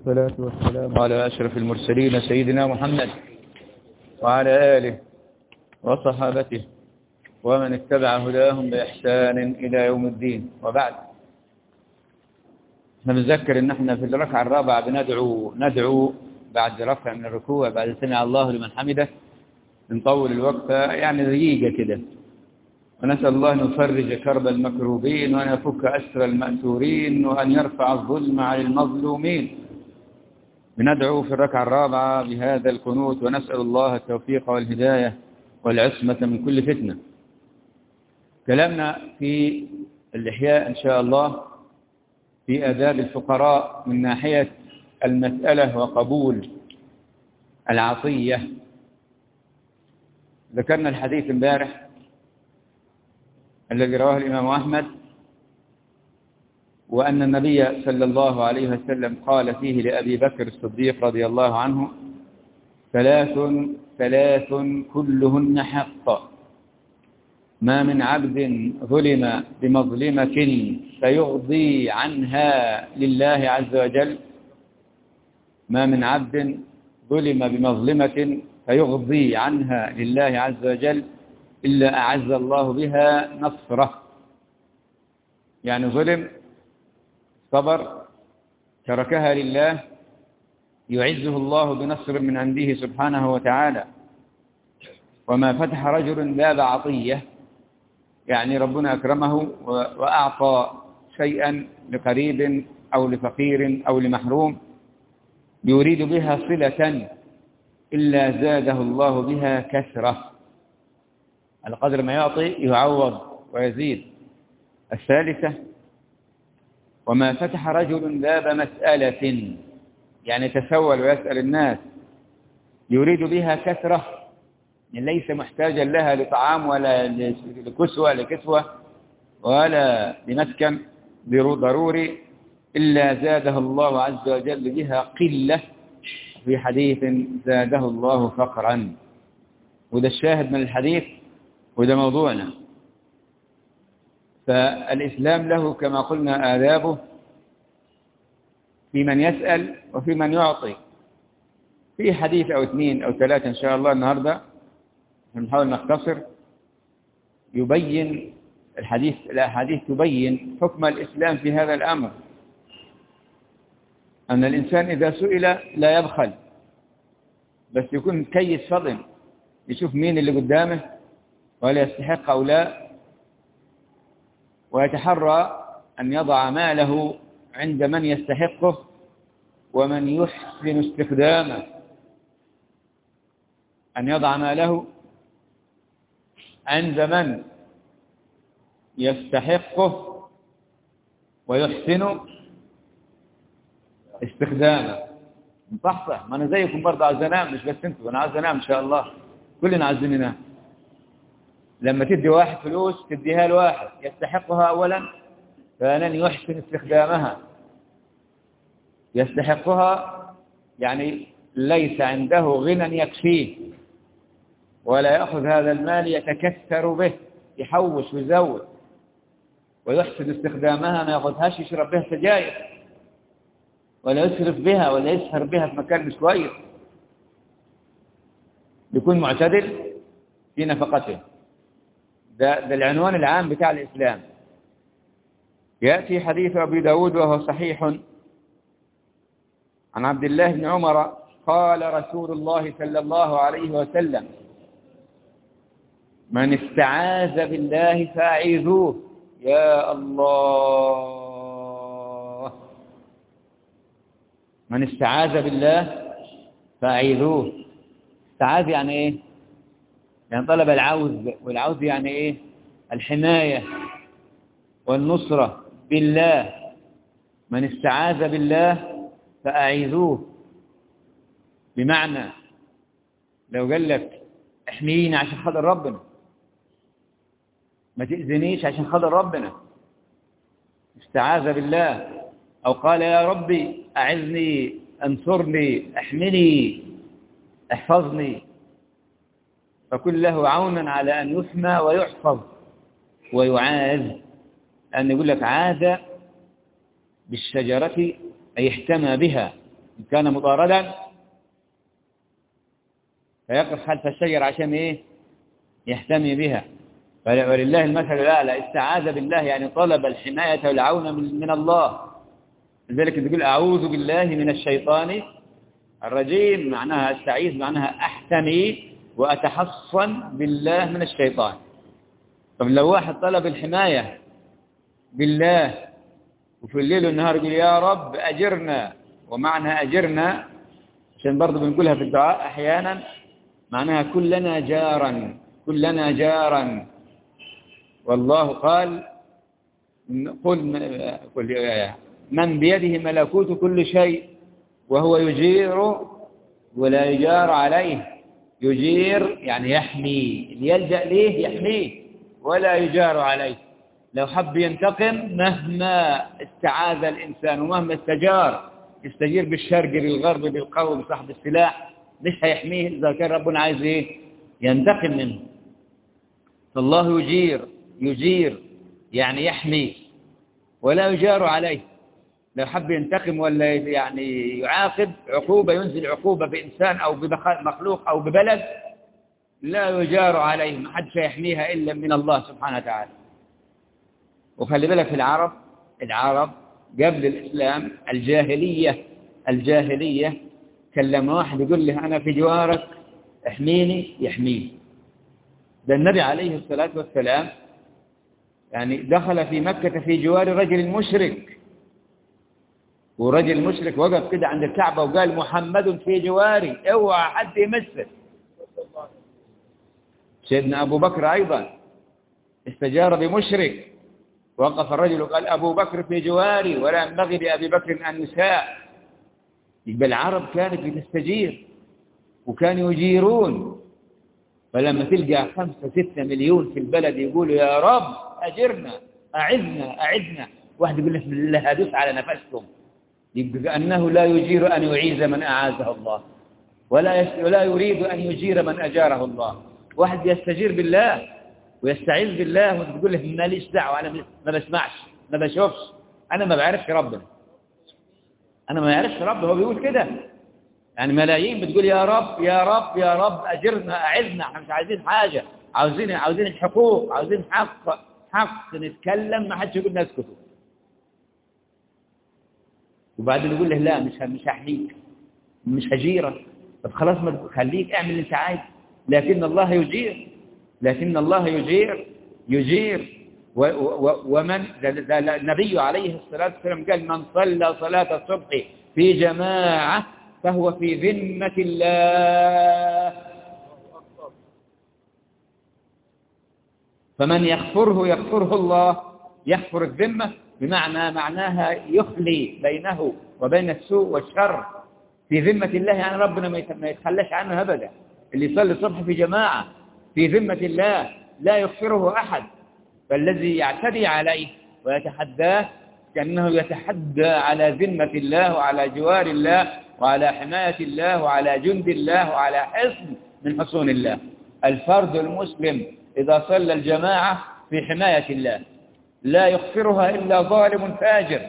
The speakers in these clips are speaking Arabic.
والصلاة والسلام على أشرف المرسلين سيدنا محمد وعلى آله وصحابته ومن اتبع هداهم بإحسان إلى يوم الدين. وبعد، نتذكر أن احنا في الركعة الرابعة ندعو بعد رفع من الركوع، بعد سمع الله لمن حمده، نطول الوقت يعني دقيقة كده، ونسأل الله أن يفرج كرب المكروبين وأن يفك أسر المأسورين وأن يرفع الظلم عن المظلومين. بندعو في الركعة الرابعة بهذا القنوت ونسأل الله التوفيق والهداية والعصمة من كل فتنة. كلامنا في الإحياء إن شاء الله في آداب الفقراء من ناحية المسألة وقبول العطية. ذكرنا الحديث امبارح الذي رواه الإمام أحمد، وأن النبي صلى الله عليه وسلم قال فيه لأبي بكر الصديق رضي الله عنه: ثلاث كلهن حق، ما من عبد ظلم بمظلمة فيغضي عنها لله عز وجل، ما من عبد ظلم بمظلمة فيغضي عنها لله عز وجل إلا أعز الله بها نصره. يعني ظلم، صبر، تركها لله، يعزه الله بنصر من عنده سبحانه وتعالى. وما فتح رجل باب عطية، يعني ربنا أكرمه وأعطى شيئا لقريب أو لفقير أو لمحروم يريد بها صلة إلا زاده الله بها كثرة. على قدر ما يعطي يعوض ويزيد. الثالثة: وما فتح رجل باب مسألة، يعني تسول ويسأل الناس يريد بها كثرة، ليس محتاجا لها لطعام ولا لكسوة ولا لمسكن ضروري، إلا زاده الله عز وجل بها قلة، في حديث زاده الله فقرا. وده الشاهد من الحديث، وده موضوعنا. فالإسلام له كما قلنا آدابه في من يسأل وفي من يعطي. في حديث أو اثنين أو ثلاثة إن شاء الله النهاردة نحاول نختصر، يبين الأحاديث تبين حكم الإسلام في هذا الأمر، أن الإنسان إذا سئل لا يبخل، بس يكون كيس فضل، يشوف مين اللي قدامه ولا يستحق أو لا، ويتحرى أن يضع ماله عند من يستحقه ومن يحسن استخدامه. أن يضع ماله عند من يستحقه ويحسن استخدامه. صح، ما أنا زيكم برضه عايز أنام، مش بس أنتوا، أنا عايز أنام إن شاء الله، كلنا عايزين ننام. لما تدي واحد فلوس تديها لواحد يستحقها أولا، ثانيا يحسن استخدامها. يستحقها يعني ليس عنده غنى يكفيه، ولا يأخذ هذا المال يتكثر به، يحوش ويزود. ويحسن استخدامها، ما يأخذهاش يشرب بها سجاير ولا يسرف بها ولا يسهر بها في مكان مش كويس. يكون معتدل في نفقته. ده العنوان العام بتاع الإسلام. يأتي حديث أبي داود وهو صحيح عن عبد الله بن عمر قال رسول الله صلى الله عليه وسلم: من استعاذ بالله فأعيذوه. يا الله، من استعاذ بالله فأعيذوه. استعاذ يعني إيه؟ يعني طلب العوذ، والعوذ يعني إيه؟ الحماية والنصرة بالله. من استعاذ بالله فأعيذوه، بمعنى لو قال لك احميني عشان خاطر ربنا، ما تأذنيش عشان خاطر ربنا، استعاذ بالله. أو قال يا ربي أعذني، أنصرني، احمني، احفظني، فكن له عونا على أن يحمى ويحفظ ويعاذ. أن يقول لك عاذ بالشجرة أي احتمى بها إن كان مطاردا فيقف خلف الشجرة عشان إيه؟ يحتمي بها. ولله المثل الأعلى، استعاذ بالله يعني طلب الحماية والعون من الله. لذلك تقول أعوذ بالله من الشيطان الرجيم، معناها استعيذ، معناها أحتمي وأتحصن بالله من الشيطان. طب لو واحد طلب الحماية بالله وفي الليل والنهار يقول يا رب أجرنا، ومعنى أجرنا عشان برضو بنقولها في الدعاء أحيانا معناها كلنا جارا، كلنا جارا. والله قال قل من بيده ملكوت كل شيء وهو يجير ولا يجار عليه. يجير يعني يحمي، اللي يلجأ ليه يحميه ولا يجار عليه. لو حب ينتقم مهما استعاذ الإنسان ومهما استجار، يستجير بالشرق بالغرب بالقوي بصاحب السلاح، مش هيحميه إذا كان ربنا عايز إيه؟ ينتقم منه. فالله يجير يعني يحمي ولا يجار عليه. لو حب ينتقم ولا يعني يعاقب عقوبة، ينزل عقوبة بإنسان أو بمخلوق أو ببلد، لا يجار عليه، ما حدش يحميها إلا من الله سبحانه وتعالى. وخلي بالك في العرب قبل الإسلام الجاهلية كان لما واحد يقول له أنا في جوارك احميني يحميه. ده النبي عليه الصلاة والسلام يعني دخل في مكة في جوار رجل مشرك، ورجل مشرك وقف كده عند الكعبة وقال محمد في جواري اوعى حد يمسه. سيدنا أبو بكر أيضا استجار بمشرك، وقف الرجل وقال أبو بكر في جواري ولا ينبغي لأبي بكر أن يساء. يبقى العرب كانت بتستجير وكانوا يجيرون. فلما تلقى 5-6 مليون في البلد يقولوا يا رب أجرنا أعذنا، واحد يقول لك بالله هدوس على نفسكم، يبقى أنه لا يجير أن يعيذ من أعاذه الله ولا يريد أن يجير من أجاره الله. واحد يستجير بالله ويستعيذ بالله وتقول له ماليش دعوة، أنا ما بسمعش ما بشوفش، أنا ما بعرفش ربنا، أنا ما يعرفش ربنا. هو بيقول كده يعني ملايين بتقول يا رب يا رب يا رب أجرنا أعذنا، احنا مش عايزين حاجة، عاوزين الحقوق، عاوزين حق نتكلم، ما حدش يقول لنا اسكتوا. وبعدين يقول له لا مش هحميك، مش هجيرك. طب خلاص ما خليك اعمل اللي انت عايزه. لكن الله يجير ومن النبي عليه الصلاة والسلام قال من صلى صلاة الصبح في جماعة فهو في ذمة الله، فمن يغفره الله. يغفر الذمة بمعنى معناها يخلي بينه وبين السوء والشر. في ذمة الله يعني ربنا ما يتخلاش عنه أبدا. اللي يصلي الصبح في جماعة في ذمة الله لا يغفره أحد، فالذي يعتدي عليه ويتحداه كأنه يتحدى على ذمة الله وعلى جوار الله وعلى حماية الله وعلى جند الله وعلى حصن من حصون الله. الفرد المسلم إذا صلى الجماعة في حماية الله لا يغفرها إلا ظالم فاجر.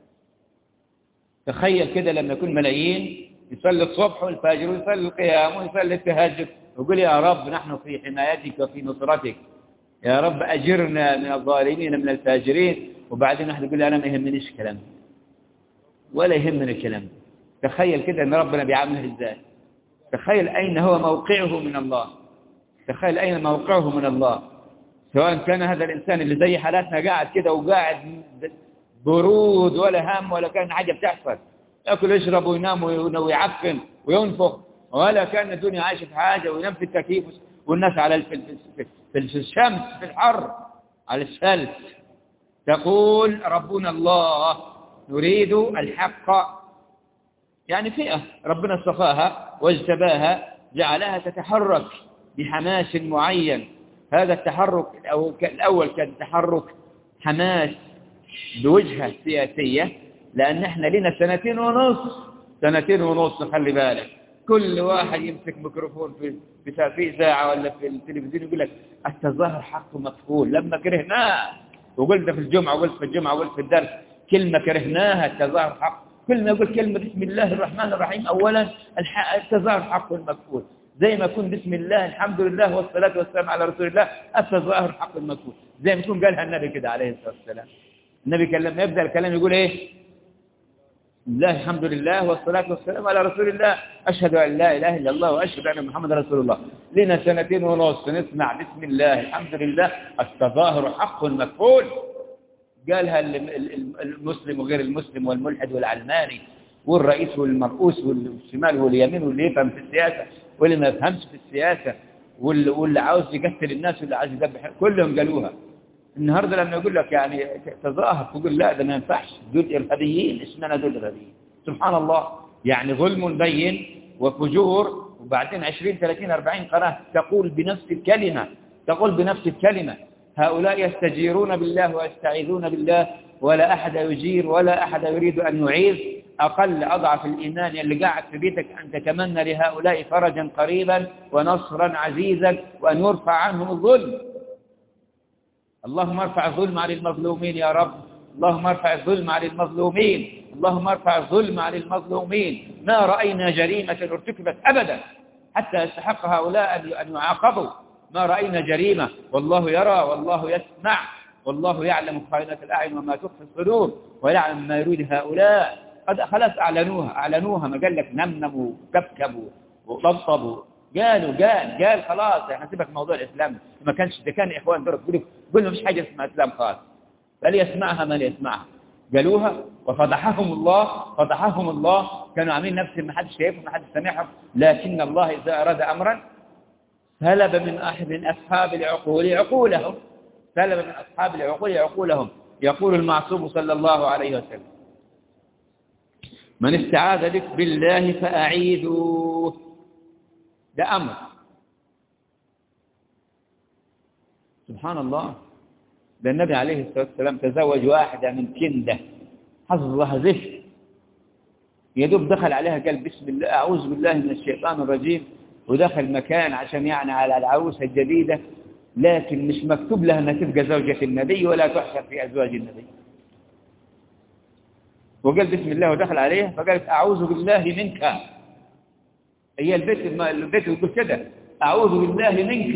تخيل كده لما يكون ملايين يصلي الصبح والفجر ويصلي القيام ويصلي التهجد ويقول يا رب نحن في حمايتك وفي نصرتك، يا رب أجرنا من الظالمين من الفاجرين، وبعدين نحن نقول أنا ما يهمنيش الكلام ولا يهمني الكلام. تخيل كده أن ربنا بيعامله إزاي. تخيل أين هو موقعه من الله، تخيل أين موقعه من الله. سواء كان هذا الإنسان اللي زي حالاتنا قاعد كده وقاعد برود ولا هم ولا كان حاجة بتحصل، يأكل يشرب وينام ويعفن وينفخ، ولا كان الدنيا عايشة في حاجة وينام في التكييف والناس على في الشمس في الحر على الثلج. تقول ربنا الله نريد الحق، يعني فئة ربنا اصطفاها واجتباها جعلها تتحرك بحماس معين. هذا التحرك الأول كان تحرك حماس بوجهة سياسية، لأن احنا لنا 2.5 سنة خلي بالك، كل واحد يمسك ميكروفون في ساعة ولا في التلفزيون يقول لك التظاهر حق مقبول. لما كرهناه وقلت في الجمعة وقلت في الدرس كلمة كرهناها، التظاهر حق كل ما يقول كلمة بسم الله الرحمن الرحيم أولا التظاهر حق المكفول، زي ما يكون بسم الله الحمد لله والصلاة والسلام على رسول الله التظاهر حق المكفول، زي ما يكون قالها النبي كده عليه الصلاة والسلام. النبي كان لما يبدأ الكلام يقول إيه؟ الله الحمد لله والصلاة والسلام على رسول الله، أشهد أن لا إله إلا الله وأشهد أن محمد رسول الله. لنا 2.5 سنين نسمع بسم الله الحمد لله التظاهر حق مكفول، قالها المسلم وغير المسلم والملحد والعلماني والرئيس والمرؤوس والشمال واليمين واللي يفهم في السياسة واللي ما يفهمش في السياسة واللي عاوز يقتل الناس واللي عاوز يذبح، كلهم قالوها. النهاردة لما يقول لك يعني تظاهر تقول لا ده ما ينفعش، دول إرهابيين، اسمنا دول إرهابيين. سبحان الله، يعني ظلم بين وفجور، وبعدين 20 30 40 قناة تقول بنفس الكلمة. هؤلاء يستجيرون بالله ويستعيذون بالله ولا أحد يجير ولا أحد يريد أن يعيذ. أقل أضعف الإيمان اللي قاعد في بيتك أن تتمنى لهؤلاء فرجا قريبا ونصرا عزيزا وأن يرفع عنهم الظلم. اللهم ارفع الظلم عن المظلومين يا رب، اللهم ارفع الظلم عن المظلومين، اللهم ارفع الظلم عن المظلومين. ما رأينا جريمة ارتكبت أبدا حتى يستحق هؤلاء أن يعاقبوا، ما رأينا جريمة، والله يرى والله يسمع والله يعلم خائنة الأعين وما تخفي الصدور ويعلم ما يريد هؤلاء. قد خلاص أعلنوها، ما قال لك نمنموا وكبكبوا وطبطبوا، قال خلاص احنا سيبك موضوع الإسلام، ما كانش ده كان إخوان دول قلنا مش حاجة اسمها إسلام خالص، فليسمعها من يسمعها. قالوها وفضحهم الله، كانوا عاملين نفسهم ما حدش شايفهم ما حدش سامعهم، لكن الله إذا أراد أمرا سلب من أصحاب العقول عقولهم. يقول المعصوم صلى الله عليه وسلم: من استعاذ بك بالله فأعيذوه. ده أمر. سبحان الله، ده النبي عليه الصلاة والسلام تزوج واحدة من كندة حظها زفت، يدوب دخل عليها قال بسم الله أعوذ بالله من الشيطان الرجيم، ودخل مكان عشان يعني على العروسة الجديدة، لكن مش مكتوب لها أنها تبقى زوجة النبي ولا تحشر في أزواج النبي. وقال بسم الله ودخل عليها فقالت أعوذ بالله منك. هي البيت يقول كده أعوذ بالله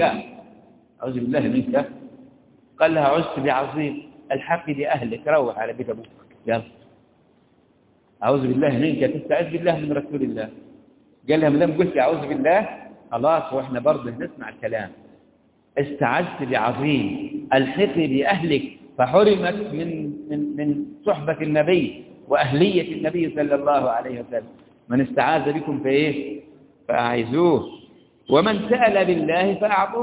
منك. قال لها عزت بعظيم الحق بأهلك، روح على بيت أبوك يلا. أعوذ بالله منك تستعذ بالله من رسول الله. قال لها مدام قلت أعوذ بالله خلاص، وإحنا برضه نسمع الكلام. استعذت بعظيم الحقي بأهلك، فحرمت من صحبة النبي وأهلية النبي صلى الله عليه وسلم. من استعاذ بكم فإيه؟ فأعيذوه. ومن سأل بالله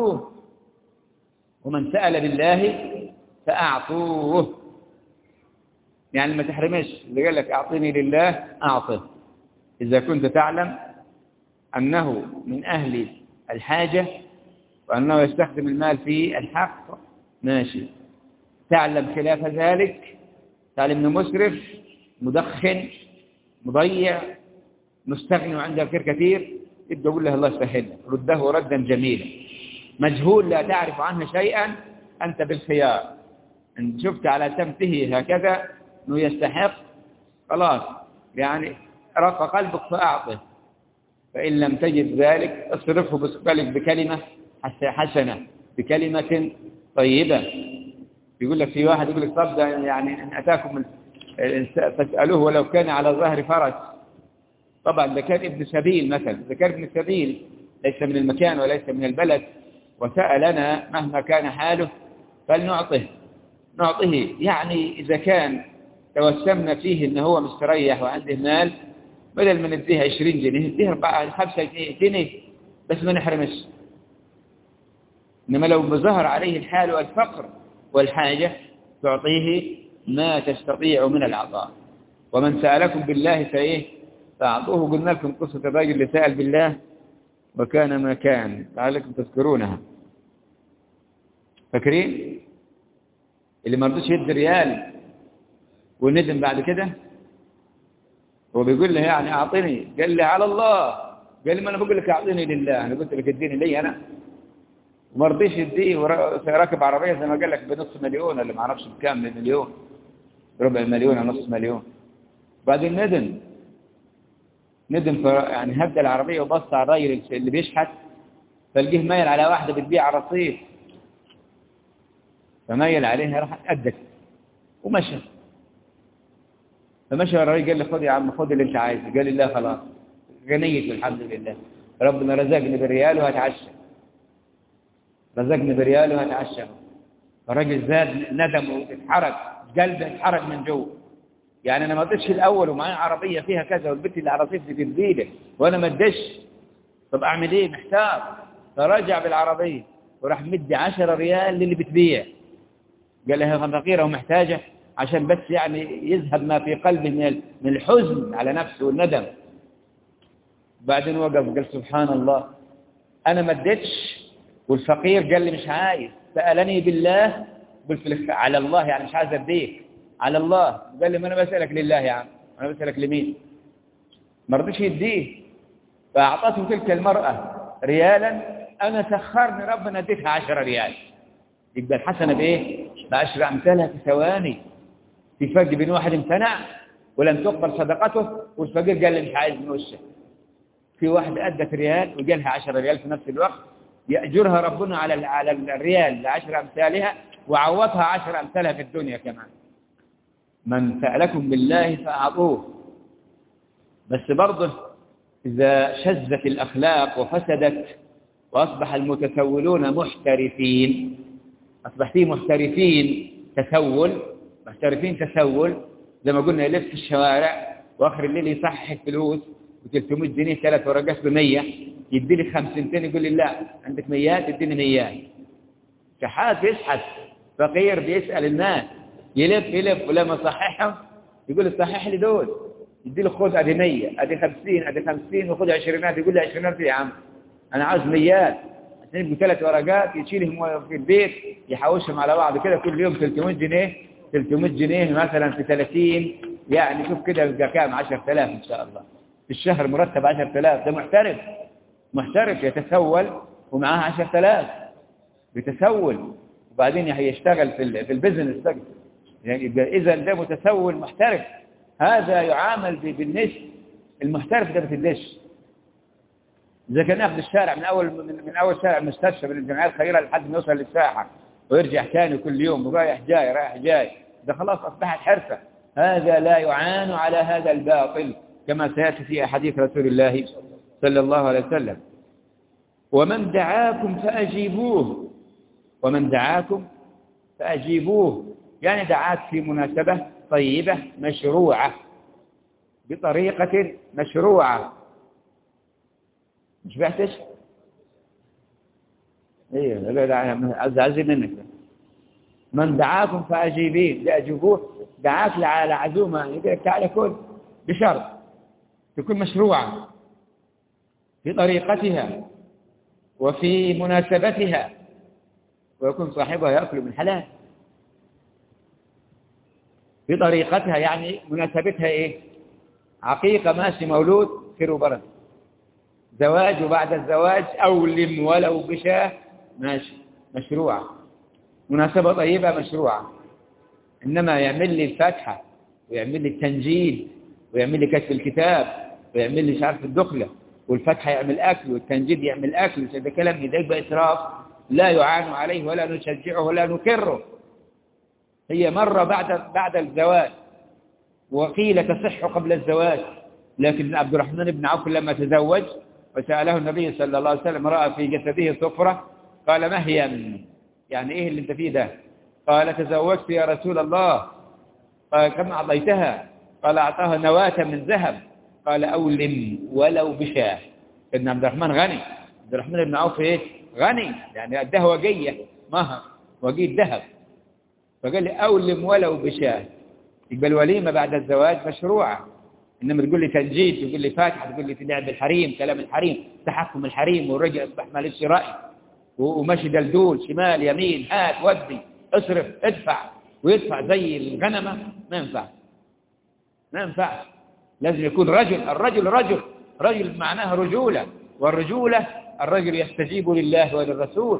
فأعطوه. يعني ما تحرمش، اللي قال لك أعطيني لله أعطه. إذا كنت تعلم أنه من أهل الحاجة وأنه يستخدم المال في الحق ماشي. تعلم خلاف ذلك، تعلم أنه مسرف مدخن مضيع مستغني وعنده خير كثير، ابدأ قول له الله يسهل لك، رده ردا جميلا. مجهول لا تعرف عنه شيئا، أنت بالخيار. إن شفت على سمته هكذا أنه يستحق خلاص، يعني رق قلبك فأعطه. فإن لم تجد ذلك اصرفه بقلبك بكلمة حسنة، بكلمة طيبة. يقول لك في واحد يقول لك طب ده يعني إن أتاكم فاسألوه ولو كان على ظهر فرس. طبعا ده كان ابن سبيل مثلا، ده كان ابن سبيل ليس من المكان وليس من البلد وسألنا مهما كان حاله فلنعطه. يعني إذا كان توسمنا فيه إنه هو مستريح وعنده مال، بدل ما نديها 20 جنيه نديها 5 جنيه بس ما نحرمش. إنما لو ظهر عليه الحال والفقر والحاجة تعطيه ما تستطيع من العطاء. ومن سألكم بالله فأعطوه. قلنا لكم قصة الرجل اللي سأل بالله وكان ما كان، لعلكم تذكرونها. فاكرين اللي ما رضيش يدي ريال وندم بعد كده؟ هو بيقول له يعني أعطيني، قال لي على الله. قال لي ما أنا بقول لك أعطيني لله، أنا قلت لك اديني لي أنا. وما رضيش يديه، وراكب عربية زي ما قال لك ب500,000 اللي ما اعرفش بكام، بمليون، ربع مليون ونص مليون. وبعدين ندم يعني هدى العربية وبص على الراجل اللي بيشحت، فلقيه مايل على واحدة بتبيع على الرصيف، فمايل عليها راح أدت ومشى. فمشى الراجل قال لي خذ يا عم، خذ اللي انت عايزه. قال لي لا خلاص، غنيت والحمد لله، ربنا رزقني بالريال وهتعشى، رزقني بريال وهتعشى. الراجل زاد ندم واتحرك، قلبه اتحرك من جوه. يعني انا ما اديتش الاول ومعايا عربيه فيها كذا والبنت اللي على الرصيف دي بتبيده وانا ما اديتش، طب اعمل ايه؟ محتار. فرجع بالعربيه وراح مدي 10 ريال للي بتبيع. قال لها فقيره ومحتاجه، عشان بس يعني يذهب ما في قلبه من الحزن على نفسه والندم. بعدين وقف قال سبحان الله، انا ما اديتش والفقير قال لي مش عايز، سألني بالله، قلت على الله يعني مش عايز اديك على الله. قال لي ما انا بسألك لله يا عم، انا بسألك لمين؟ ما رضيش يديه، فاعطته تلك المرأة ريالا، انا سخرني ربنا اديتها 10 ريال. يبقى الحسنة بايه؟ ب10 امثالها في ثواني. في فرق بين واحد امتنع ولم تقبل صدقته والفقير قال لي مش عايز من وشه. في واحد ادت ريال وقالها 10 ريال في نفس الوقت، يأجرها ربنا على الريال 10 أمثالها، وعوضها 10 أمثالها في الدنيا كمان. من سألكم بالله فأعطوه. بس برضه إذا شذت الأخلاق وفسدت وأصبح المتسولون محترفين، أصبحتين محترفين تسول، زي ما قلنا يلف في الشوارع وآخر الليل يصحح فلوس ب300 جنيه 3 ورقات ب100، يدي لي 50 يقول لي لا عندك 100 اديني 100. شحات يشحت، فقير بيسأل الناس، يلف ولما صححهم يقول صحح لي دول، يدي له خذ ادي 100 ادي 50 ادي 50 وخذ 20، يقول لي 20 يا عم انا عاوز 100 عشان يبقوا 3 ورقات يشيلهم في البيت يحوشهم على بعض كده كل يوم 300 جنيه مثلا في 30، يعني شوف كده يبقى كام؟ 10,000 ان شاء الله في الشهر، مرتب 10,000. ده محترف يتسول ومعاه 10,000 بيتسول، وبعدين يشتغل في البيزنس يعني. إذا ده متسول محترف، هذا يعامل بالنش. المحترف ده بتدش. إذا كان ياخذ الشارع من أول شارع المستشفى من الجمعية الخيرية لحد ما يوصل للساحة ويرجع ثاني كل يوم رايح جاي، ده خلاص أصبحت حرفة. هذا لا يعان على هذا الباطل، كما سيأتي في حديث رسول الله صلى الله عليه وسلم. ومن دعاكم فأجيبوه، يعني دعاك في مناسبة طيبة مشروعة بطريقة مشروعة. مش بعتش؟ ايه لا عزيز منك. من دعاكم فأجيبيه، لأجيبوه، دعاك على عزومة يقول لك تعال كل، بشرط تكون مشروعة في طريقتها وفي مناسبتها، ويكون صاحبها يأكل من حلال. في طريقتها يعني مناسبتها ايه؟ عقيقة، ماشي، مولود، خير وبركة، زواج وبعد الزواج أولم ولو بشاه، ماشي، مشروعة، مناسبة طيبة مشروعة. إنما يعمل لي الفاتحة ويعمل لي التنجيل ويعمل لي كتب الكتاب ويعمل لي مش عارف الدخلة، والفاتحة يعمل أكل والتنجيل يعمل أكل، هذا كلام يدق بإسراف لا يعان عليه ولا نشجعه ولا نكره. هي مرة بعد الزواج، وقيل تصح قبل الزواج. لكن عبد الرحمن بن عوف لما تزوج وسأله النبي صلى الله عليه وسلم، رأى في جسده صفرة، قال ما هي؟ يعني إيه اللي أنت فيه ده؟ قال تزوجت يا رسول الله. قال كم أعطيتها؟ قال أعطاها نواة من ذهب. قال أولم ولو بشاه. إن عبد الرحمن غني، عبد الرحمن بن عوف إيه؟ غني، يعني أداه وقية مهر، وقية ذهب. فقال لي أولم ولو بشاه. يبقى الوليمة بعد الزواج مشروعة. إنما تقول لي تنجيد، تقول لي فاتحة، تقول لي في لعب الحريم، كلام الحريم، تحكم الحريم، والرجل أصبح مالش رأي ومشي دلدول شمال يمين، هات ودي اصرف ادفع، ويدفع زي الغنمة. ما ينفع. لازم يكون رجل معناها رجولة، والرجولة الرجل يستجيب لله وللرسول.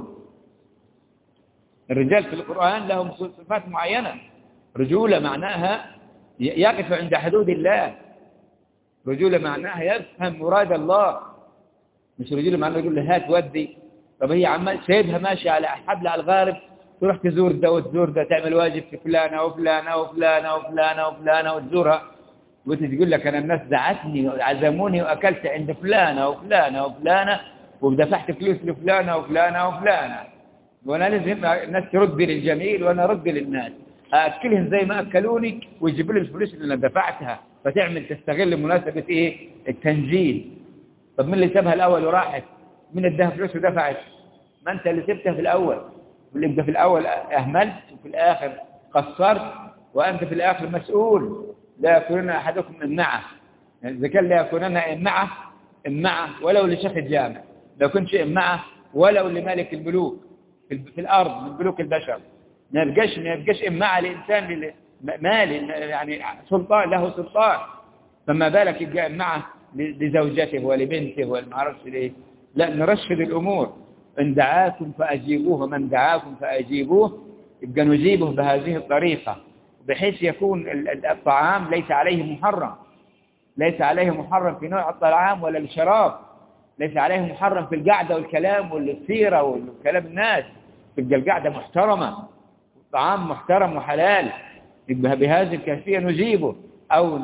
الرجال في القرآن لهم صفات معينة. رجولة معناها يقف عند حدود الله. رجولة معناها يفهم مراد الله، مش رجولة معناها يقول له هات ودي. طب هي عمال سيبها ماشية على حبل على الغارب، تروح تزور ده وتزور ده، تعمل واجب في فلانة وفلانة وفلانة وفلانة وفلانة وتزورها، وتقول لك أنا الناس دعتني وعزموني وأكلت عند فلانة وفلانة وفلانة ودفعت فلوس لفلانة وفلانة وفلانة، وأنا لازم الناس ترد للجميل وأنا أرد للناس، أكلهم زي ما أكلوني ويجيبوا لي الفلوس اللي أنا دفعتها، فتعمل تستغل مناسبة إيه؟ التنجيل. طب من اللي سابها الأول وراحت؟ من اداها فلوس ودفعت؟ ما أنت اللي سبتها في الأول، واللي أنت في الأول أهملت وفي الآخر قصرت، وأنت في الآخر مسؤول. لا يكونن أحدكم إمعة، يعني إذا كان لا يكونن إمعة ولو لشيخ الجامع، لو كنت إمعة ولو لملك الملوك في الأرض من ملوك البشر، ما يبقاش إمعة لإنسان مالي يعني سلطان له سلطان، فما بالك يبقى إمعة لزوجته ولبنته والمعرفش ليه. لا، نرشد الأمور. إن دعاكم فأجيبوه ومن دعاكم فأجيبوه، يبقى نجيبه بهذه الطريقة، بحيث يكون الطعام ليس عليه محرم، ليس عليه محرم في نوع الطعام ولا الشراب، ليس عليه محرم في القعدة والكلام والسيرة والكلام الناس، تبقى القعدة محترمة، طعام محترم وحلال، يبقى بهذه الكيفية نجيبه أو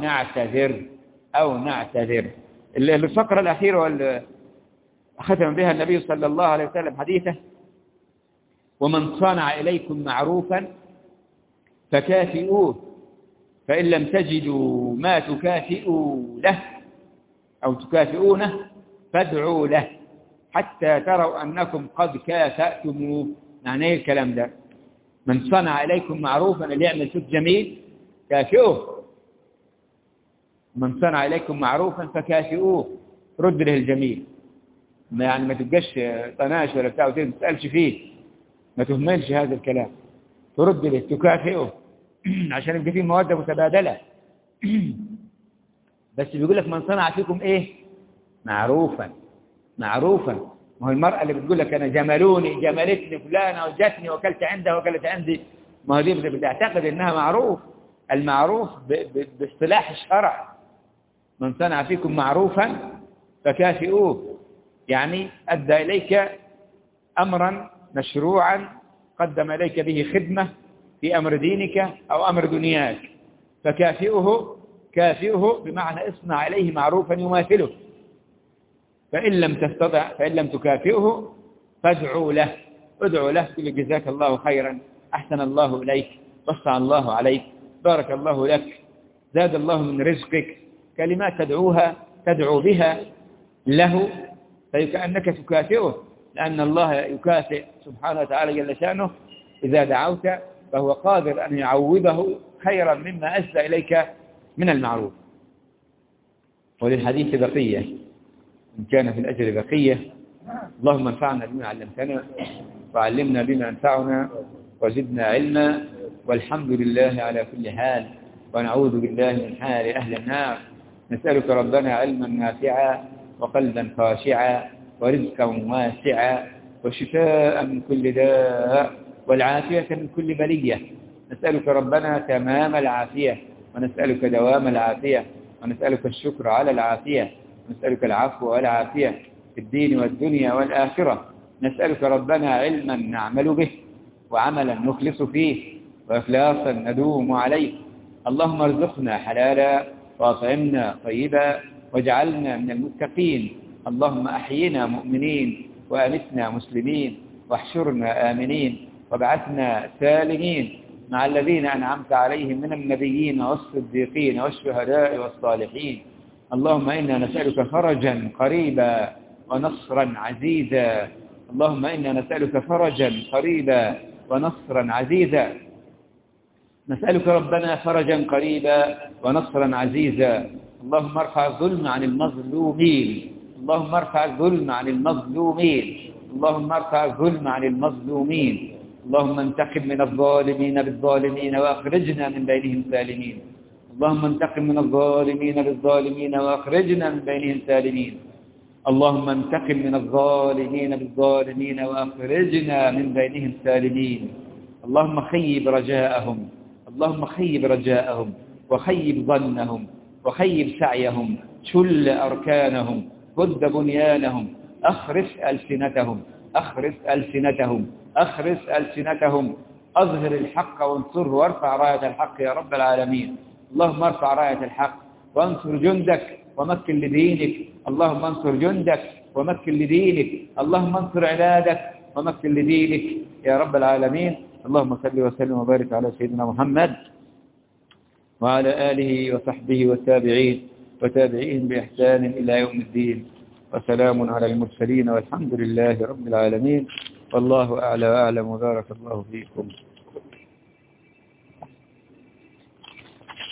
نعتذر. الفقرة الأخيرة واللي ختم بها النبي صلى الله عليه وسلم حديثه: ومن صنع إليكم معروفا فكافئوه، فإن لم تجدوا ما تكافئوا له أو تكافئونه فادعوا له حتى تروا أنكم قد كافأتموه. يعني إيه الكلام ده؟ من صنع إليكم معروفا، اللي يعمل شيء جميل كافئوه. من صنع إليكم معروفا فكافئوه، رد له الجميل، يعني ما تبقاش طناش ولا بتاع وما تسألش فيه، ما تهملش هذا الكلام، ترد له تكافئه عشان يبقى فيه مودة متبادلة. بس بيقول لك من صنع فيكم إيه؟ معروفا. ما هو المرأة اللي بتقول لك أنا جملتني فلانة وجتني وكلت عندها وكلت عندي، ما هو دي بتعتقد إنها معروف. المعروف باصطلاح الشرع: من صنع فيكم معروفا فكافئوه، يعني أدى إليك أمرا مشروعا، قدم إليك به خدمة في أمر دينك أو أمر دنياك، كافئه بمعنى اصنع إليه معروفا يماثله. فإن لم تكافئه فادعوا له، تقول جزاك الله خيرا، أحسن الله إليك، وسع الله عليك، بارك الله لك، زاد الله من رزقك، كلمات تدعو بها له، فكأنك تكافئه، لأن الله يكافئ سبحانه وتعالى جل شأنه إذا دعوت، فهو قادر أن يعوضه خيرا مما أسدى إليك من المعروف. وللحديث بقية إن كان في الأجر بقية. اللهم انفعنا بما علمتنا وعلمنا بما ينفعنا وزدنا علما، والحمد لله على كل حال، ونعوذ بالله من حال أهل النار. نسألك ربنا علما نافعا وقلبا خاشعا ورزقا واسعا وشفاء من كل داء والعافية من كل بلية. نسألك ربنا تمام العافية، ونسألك دوام العافية، ونسألك الشكر على العافية، ونسألك العفو والعافية في الدين والدنيا والآخرة. نسألك ربنا علما نعمل به، وعملا نخلص فيه، وإخلاصا ندوم عليه. اللهم ارزقنا حلالا وأطعمنا طيبا واجعلنا من المتقين. اللهم أحينا مؤمنين وأمتنا مسلمين، واحشرنا آمنين، وابعثنا سالمين مع الذين أنعمت عليهم من النبيين والصديقين والشهداء والصالحين. اللهم إنا نسألك فرجا قريبا ونصرا عزيزا. اللهم إنا نسألك فرجا قريبا ونصرا عزيزا. نسألك ربنا فرجا قريبا ونصرا عزيزا. اللهم ارفع الظلم عن المظلومين، اللهم ارفع الظلم عن المظلومين، اللهم ارفع الظلم عن المظلومين. اللهم انتقم من الظالمين بالظالمين وأخرجنا من بينهم سالمين. اللهم انتقم من الظالمين بالظالمين وأخرجنا من بينهم سالمين. اللهم انتقم من الظالمين بالظالمين وأخرجنا من بينهم سالمين. اللهم خيب رجاءهم، اللهم خيب رجاءهم، وخيب ظنهم وخيب سعيهم، شل أركانهم، هد بنيانهم، أخرس ألسنتهم، أخرس ألسنتهم، أخرس ألسنتهم، أظهر الحق وانصره وارفع راية الحق يا رب العالمين. اللهم ارفع راية الحق وانصر جندك ومكن لدينك، اللهم انصر جندك ومكن لدينك، اللهم انصر عبادك ومكن لدينك يا رب العالمين. اللهم صل وسلم وبارك على سيدنا محمد وعلى آله وصحبه والتابعين وتابعين بإحسان إلى يوم الدين، وسلام على المرسلين والحمد لله رب العالمين. والله أعلى وأعلم وبارك الله فيكم.